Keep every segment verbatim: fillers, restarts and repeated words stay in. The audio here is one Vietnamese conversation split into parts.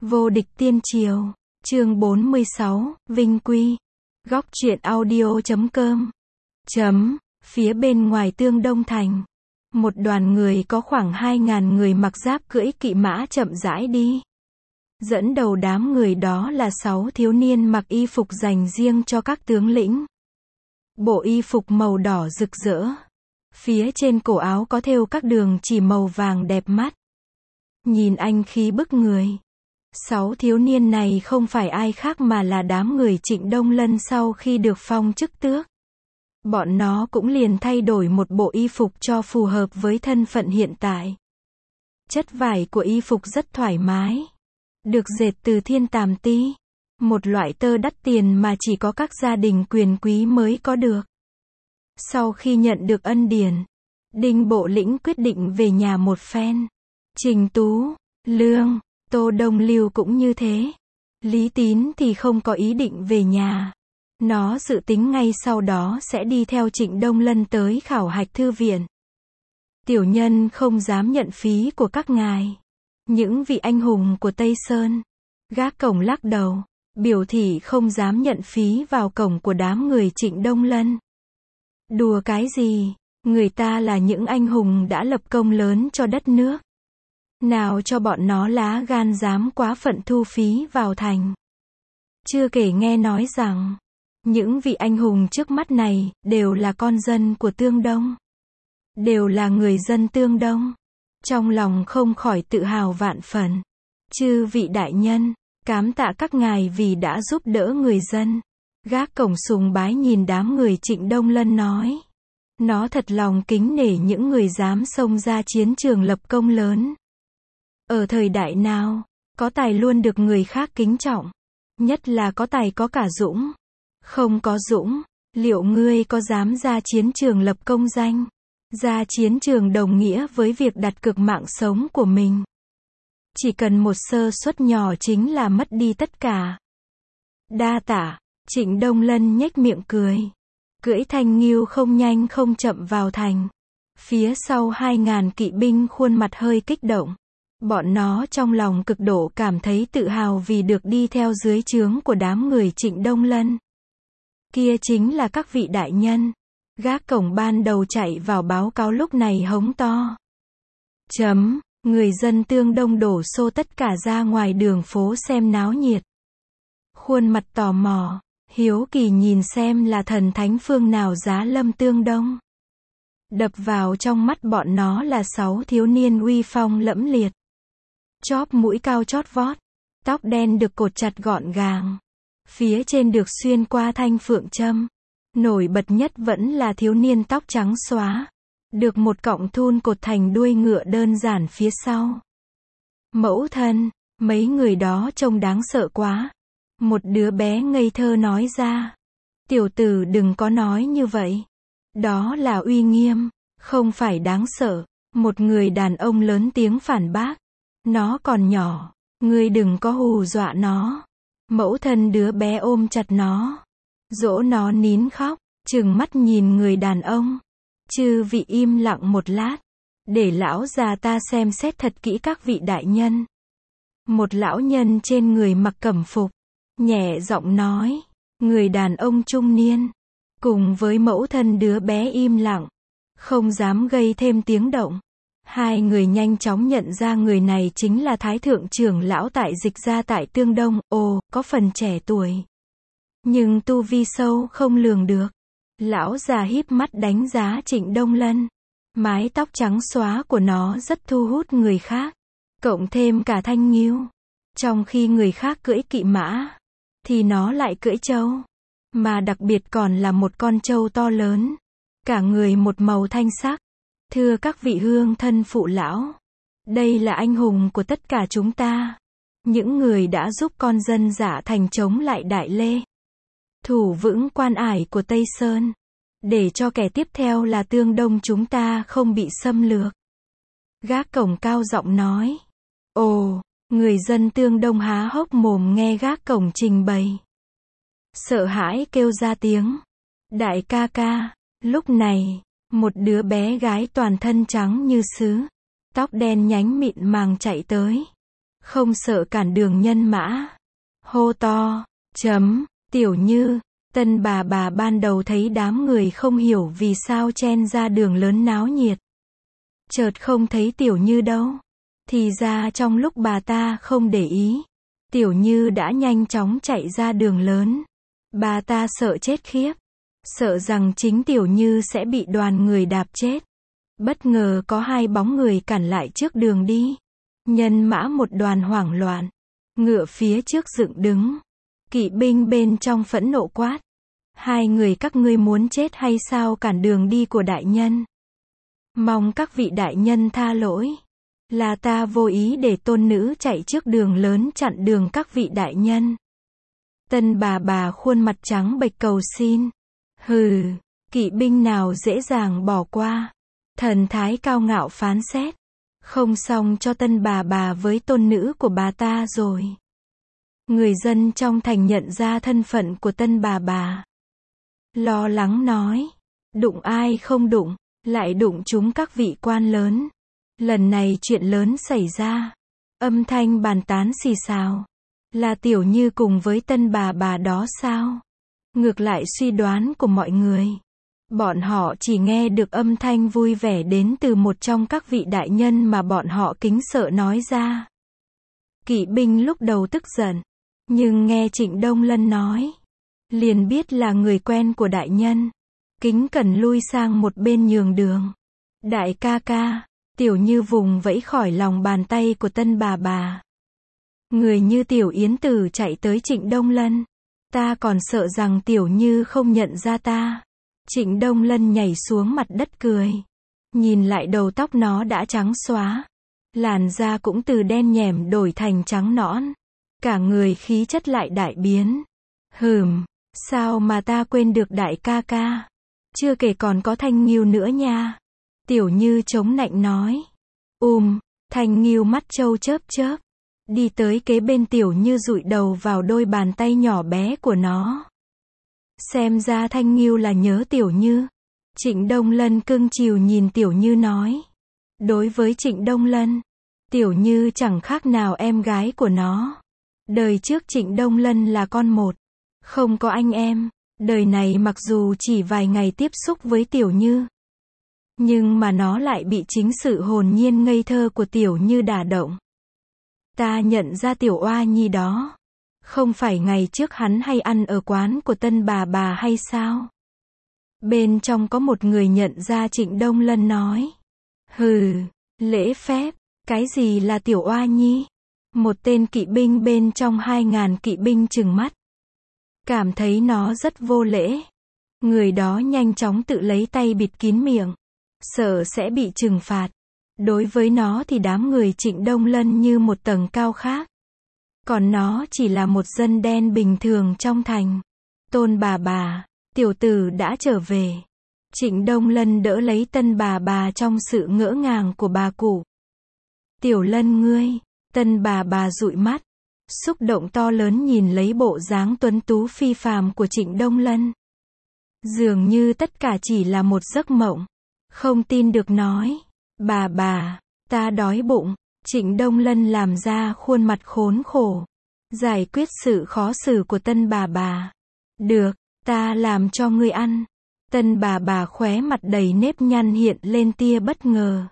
Vô địch tiên triều, chương bốn mươi sáu, Vinh Quy. Góc truyện audio chấm com. Chấm, phía bên ngoài Tương Đông Thành. Một đoàn người có khoảng hai ngàn người mặc giáp cưỡi kỵ mã chậm rãi đi. Dẫn đầu đám người đó là sáu thiếu niên mặc y phục dành riêng cho các tướng lĩnh. Bộ y phục màu đỏ rực rỡ. Phía trên cổ áo có thêu các đường chỉ màu vàng đẹp mắt. Nhìn anh khí bức người. Sáu thiếu niên này không phải ai khác mà là đám người Trịnh Đông Lân sau khi được phong chức tước. Bọn nó cũng liền thay đổi một bộ y phục cho phù hợp với thân phận hiện tại. Chất vải của y phục rất thoải mái. Được dệt từ thiên tàm ti. Một loại tơ đắt tiền mà chỉ có các gia đình quyền quý mới có được. Sau khi nhận được ân điển, Đinh Bộ Lĩnh quyết định về nhà một phen. Trình Tú, Lương, Tô Đông Lưu cũng như thế. Lý Tín thì không có ý định về nhà. Nó dự tính ngay sau đó sẽ đi theo Trịnh Đông Lân tới khảo hạch thư viện. Tiểu nhân không dám nhận phí của các ngài. Những vị anh hùng của Tây Sơn. Gác cổng lắc đầu, biểu thị không dám nhận phí vào cổng của đám người Trịnh Đông Lân. Đùa cái gì, người ta là những anh hùng đã lập công lớn cho đất nước. Nào cho bọn nó lá gan dám quá phận thu phí vào thành. Chưa kể nghe nói rằng, những vị anh hùng trước mắt này, đều là con dân của Tương Đông. Đều là người dân Tương Đông. Trong lòng không khỏi tự hào vạn phần. Chư vị đại nhân, cám tạ các ngài vì đã giúp đỡ người dân. Gác cổng sùng bái nhìn đám người Trịnh Đông Lân nói. Nó thật lòng kính nể những người dám xông ra chiến trường lập công lớn. Ở thời đại nào, có tài luôn được người khác kính trọng. Nhất là có tài có cả dũng. Không có dũng, liệu ngươi có dám ra chiến trường lập công danh? Ra chiến trường đồng nghĩa với việc đặt cược mạng sống của mình. Chỉ cần một sơ suất nhỏ chính là mất đi tất cả. Đa tạ, Trịnh Đông Lân nhếch miệng cười. Cưỡi thanh nghiêu không nhanh không chậm vào thành. Phía sau hai ngàn kỵ binh khuôn mặt hơi kích động. Bọn nó trong lòng cực độ cảm thấy tự hào vì được đi theo dưới trướng của đám người Trịnh Đông Lân. Kia chính là các vị đại nhân. Gác cổng ban đầu chạy vào báo cáo lúc này hống to. Chấm, người dân Tương Đông đổ xô tất cả ra ngoài đường phố xem náo nhiệt. Khuôn mặt tò mò, hiếu kỳ nhìn xem là thần thánh phương nào giá lâm Tương Đông. Đập vào trong mắt bọn nó là sáu thiếu niên uy phong lẫm liệt. Chóp mũi cao chót vót, tóc đen được cột chặt gọn gàng. Phía trên được xuyên qua thanh phượng châm. Nổi bật nhất vẫn là thiếu niên tóc trắng xóa. Được một cọng thun cột thành đuôi ngựa đơn giản phía sau. Mẫu thân, mấy người đó trông đáng sợ quá. Một đứa bé ngây thơ nói ra. Tiểu tử đừng có nói như vậy. Đó là uy nghiêm, không phải đáng sợ. Một người đàn ông lớn tiếng phản bác. Nó còn nhỏ, ngươi đừng có hù dọa nó. Mẫu thân đứa bé ôm chặt nó. Dỗ nó nín khóc, trừng mắt nhìn người đàn ông. Chư vị im lặng một lát. Để lão già ta xem xét thật kỹ các vị đại nhân. Một lão nhân trên người mặc cẩm phục. Nhẹ giọng nói. Người đàn ông trung niên. Cùng với mẫu thân đứa bé im lặng. Không dám gây thêm tiếng động. Hai người nhanh chóng nhận ra người này chính là Thái Thượng trưởng lão tại Dịch gia tại Tương Đông. Ồ, có phần trẻ tuổi. Nhưng tu vi sâu không lường được. Lão già híp mắt đánh giá Trịnh Đông Lân. Mái tóc trắng xóa của nó rất thu hút người khác. Cộng thêm cả thanh nghiêu. Trong khi người khác cưỡi kỵ mã, thì nó lại cưỡi trâu. Mà đặc biệt còn là một con trâu to lớn. Cả người một màu thanh sắc. Thưa các vị hương thân phụ lão. Đây là anh hùng của tất cả chúng ta. Những người đã giúp con dân Dạ Thành chống lại Đại Lê. Thủ vững quan ải của Tây Sơn. Để cho kẻ tiếp theo là Tương Đông chúng ta không bị xâm lược. Gác cổng cao giọng nói. Ồ, người dân Tương Đông há hốc mồm nghe gác cổng trình bày. Sợ hãi kêu ra tiếng. Đại ca ca, lúc này, một đứa bé gái toàn thân trắng như sứ. Tóc đen nhánh mịn màng chạy tới. không sợ cản đường nhân mã. Hô to, chấm, Tiểu Như. Tân bà bà ban đầu thấy đám người không hiểu vì sao chen ra đường lớn náo nhiệt. Chợt không thấy Tiểu Như đâu. Thì ra trong lúc bà ta không để ý, Tiểu Như đã nhanh chóng chạy ra đường lớn. Bà ta sợ chết khiếp. Sợ rằng chính Tiểu Như sẽ bị đoàn người đạp chết. Bất ngờ có hai bóng người cản lại trước đường đi. Nhân mã một đoàn hoảng loạn. Ngựa phía trước dựng đứng. Kỵ binh bên trong phẫn nộ quát. Hai người các ngươi muốn chết hay sao, cản đường đi của đại nhân? Mong các vị đại nhân tha lỗi. Là ta vô ý để tôn nữ chạy trước đường lớn chặn đường các vị đại nhân. Tân bà bà khuôn mặt trắng bệch cầu xin. Hừ, kỵ binh nào dễ dàng bỏ qua. Thần thái cao ngạo phán xét. Không xong cho tân bà bà với tôn nữ của bà ta rồi. Người dân trong thành nhận ra thân phận của tân bà bà. Lo lắng nói. Đụng ai không đụng, lại đụng chúng các vị quan lớn. Lần này chuyện lớn xảy ra. Âm thanh bàn tán xì xào. Là Tiểu Như cùng với tân bà bà đó sao? Ngược lại suy đoán của mọi người. Bọn họ chỉ nghe được âm thanh vui vẻ đến từ một trong các vị đại nhân mà bọn họ kính sợ nói ra. Kỵ binh lúc đầu tức giận. Nhưng nghe Trịnh Đông Lân nói. Liền biết là người quen của đại nhân. Kính cẩn lui sang một bên nhường đường. Đại ca ca. Tiểu Như vùng vẫy khỏi lòng bàn tay của tân bà bà. Người như Tiểu Yến Tử chạy tới Trịnh Đông Lân. Ta còn sợ rằng Tiểu Như không nhận ra ta. Trịnh Đông Lân nhảy xuống mặt đất cười. Nhìn lại đầu tóc nó đã trắng xóa. Làn da cũng từ đen nhẻm đổi thành trắng nõn. Cả người khí chất lại đại biến. Hừm, sao mà ta quên được đại ca ca. Chưa kể còn có Thanh Nghiêu nữa nha. Tiểu Như chống nạnh nói. Ùm, Thanh Nghiêu mắt trâu chớp chớp. Đi tới kế bên Tiểu Như dụi đầu vào đôi bàn tay nhỏ bé của nó. Xem ra Thanh Nghiêu là nhớ Tiểu Như. Trịnh Đông Lân cưng chiều nhìn Tiểu Như nói. Đối với Trịnh Đông Lân, Tiểu Như chẳng khác nào em gái của nó. Đời trước Trịnh Đông Lân là con một. Không có anh em. Đời này mặc dù chỉ vài ngày tiếp xúc với Tiểu Như. Nhưng mà nó lại bị chính sự hồn nhiên ngây thơ của Tiểu Như đả động. Ta nhận ra Tiểu Oa Nhi đó. Không phải ngày trước hắn hay ăn ở quán của tân bà bà hay sao? Bên trong có một người nhận ra Trịnh Đông Lân nói. Hừ, lễ phép, cái gì là Tiểu Oa Nhi? Một tên kỵ binh bên trong hai ngàn kỵ binh trừng mắt. Cảm thấy nó rất vô lễ. Người đó nhanh chóng tự lấy tay bịt kín miệng. Sợ sẽ bị trừng phạt. Đối với nó thì đám người Trịnh Đông Lân như một tầng cao khác. Còn nó chỉ là một dân đen bình thường trong thành. Tôn bà bà, tiểu tử đã trở về. Trịnh Đông Lân đỡ lấy tân bà bà trong sự ngỡ ngàng của bà cụ. Tiểu Lân ngươi, tân bà bà dụi mắt. Xúc động to lớn nhìn lấy bộ dáng tuấn tú phi phàm của Trịnh Đông Lân. Dường như tất cả chỉ là một giấc mộng. Không tin được nói. Bà bà, ta đói bụng. Trịnh Đông Lân làm ra khuôn mặt khốn khổ. Giải quyết sự khó xử của tân bà bà. Được, ta làm cho ngươi ăn. Tân bà bà khóe mặt đầy nếp nhăn hiện lên tia bất ngờ.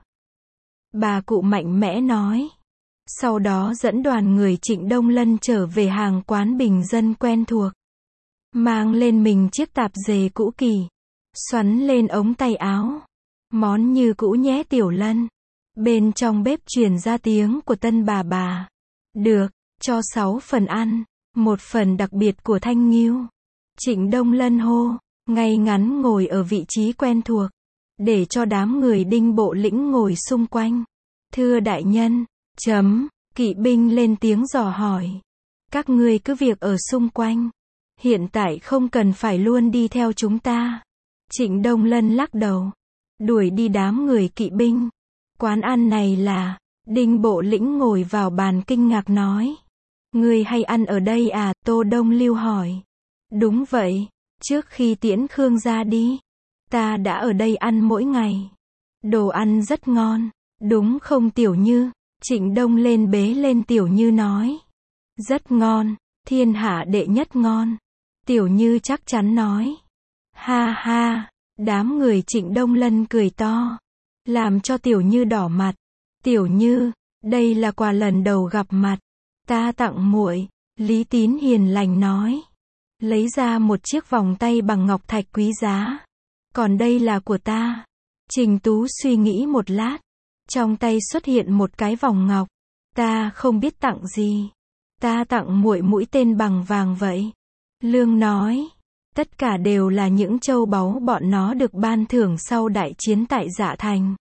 Bà cụ mạnh mẽ nói. Sau đó dẫn đoàn người Trịnh Đông Lân trở về hàng quán bình dân quen thuộc. Mang lên mình chiếc tạp dề cũ kỷ. Xoắn lên ống tay áo. Món như cũ nhé Tiểu Lân. Bên trong bếp truyền ra tiếng của tân bà bà. Được, cho sáu phần ăn. Một phần đặc biệt của Thanh Nghiêu. Trịnh Đông Lân hô. Ngay ngắn ngồi ở vị trí quen thuộc. Để cho đám người Đinh Bộ Lĩnh ngồi xung quanh. Thưa đại nhân. Chấm, kỵ binh lên tiếng dò hỏi. Các ngươi cứ việc ở xung quanh. Hiện tại không cần phải luôn đi theo chúng ta. Trịnh Đông Lân lắc đầu. Đuổi đi đám người kỵ binh. Quán ăn này là... Đinh Bộ Lĩnh ngồi vào bàn kinh ngạc nói. Ngươi hay ăn ở đây à? Tô Đông Lưu hỏi. Đúng vậy. Trước khi tiễn Khương ra đi. Ta đã ở đây ăn mỗi ngày. Đồ ăn rất ngon. Đúng không Tiểu Như? Trịnh Đông lên bế lên Tiểu Như nói. Rất ngon, thiên hạ đệ nhất ngon. Tiểu Như chắc chắn nói. Ha ha, đám người Trịnh Đông Lân cười to, làm cho Tiểu Như đỏ mặt. Tiểu Như, đây là quà lần đầu gặp mặt, ta tặng muội. Lý Tín hiền lành nói. Lấy ra một chiếc vòng tay bằng ngọc thạch quý giá. Còn đây là của ta. Trình Tú suy nghĩ một lát. Trong tay xuất hiện một cái vòng ngọc. Ta không biết tặng gì. Ta tặng muội mũi tên bằng vàng vậy. Lương nói. Tất cả đều là những châu báu bọn nó được ban thưởng sau đại chiến tại Dạ Thành.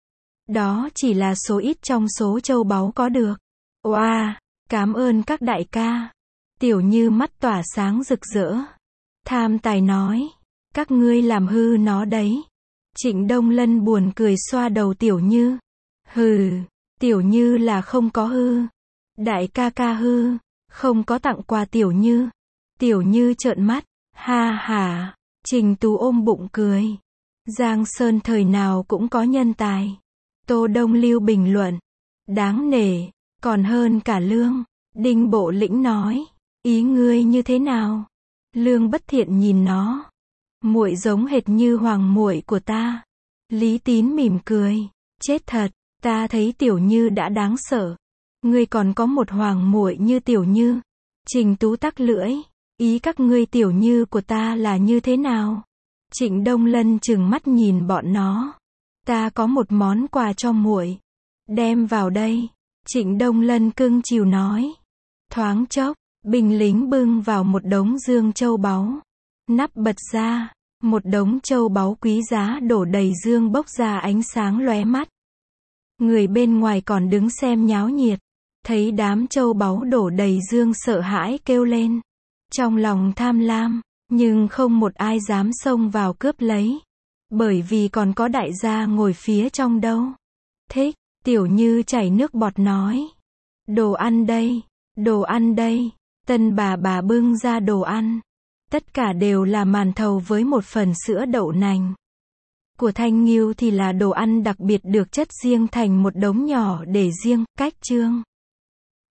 Đó chỉ là số ít trong số châu báu có được. Oa, cảm ơn các đại ca. Tiểu Như mắt tỏa sáng rực rỡ. Tham tài nói. Các ngươi làm hư nó đấy. Trịnh Đông Lân buồn cười xoa đầu Tiểu Như. Hừ, Tiểu Như là không có hư. Đại ca ca hư, không có tặng quà Tiểu Như. Tiểu Như trợn mắt. Ha ha, Trình Tú ôm bụng cười. Giang Sơn thời nào cũng có nhân tài. Tô Đông Lưu bình luận. Đáng nể, còn hơn cả Lương. Đinh Bộ Lĩnh nói. Ý ngươi như thế nào? Lương Bất Thiện nhìn nó. Muội giống hệt như hoàng muội của ta. Lý Tín mỉm cười. Chết thật, ta thấy Tiểu Như đã đáng sợ. Ngươi còn có một hoàng muội như Tiểu Như. Trình Tú tắc lưỡi. Ý các ngươi Tiểu Như của ta là như thế nào? Trịnh Đông Lân trừng mắt nhìn bọn nó. Ta có một món quà cho muội. Đem vào đây. Trịnh Đông Lân cưng chiều nói. Thoáng chốc, binh lính bưng vào một đống dương châu báu. Nắp bật ra, một đống châu báu quý giá đổ đầy dương bốc ra ánh sáng lóe mắt. Người bên ngoài còn đứng xem nháo nhiệt, thấy đám châu báu đổ đầy dương sợ hãi kêu lên. Trong lòng tham lam, nhưng không một ai dám xông vào cướp lấy. Bởi vì còn có đại gia ngồi phía trong đâu. Thích, Tiểu Như chảy nước bọt nói. Đồ ăn đây, đồ ăn đây. Tân bà bà bưng ra đồ ăn. Tất cả đều là màn thầu với một phần sữa đậu nành. Của Thanh Nghiêu thì là đồ ăn đặc biệt được chất riêng thành một đống nhỏ để riêng, cách trương.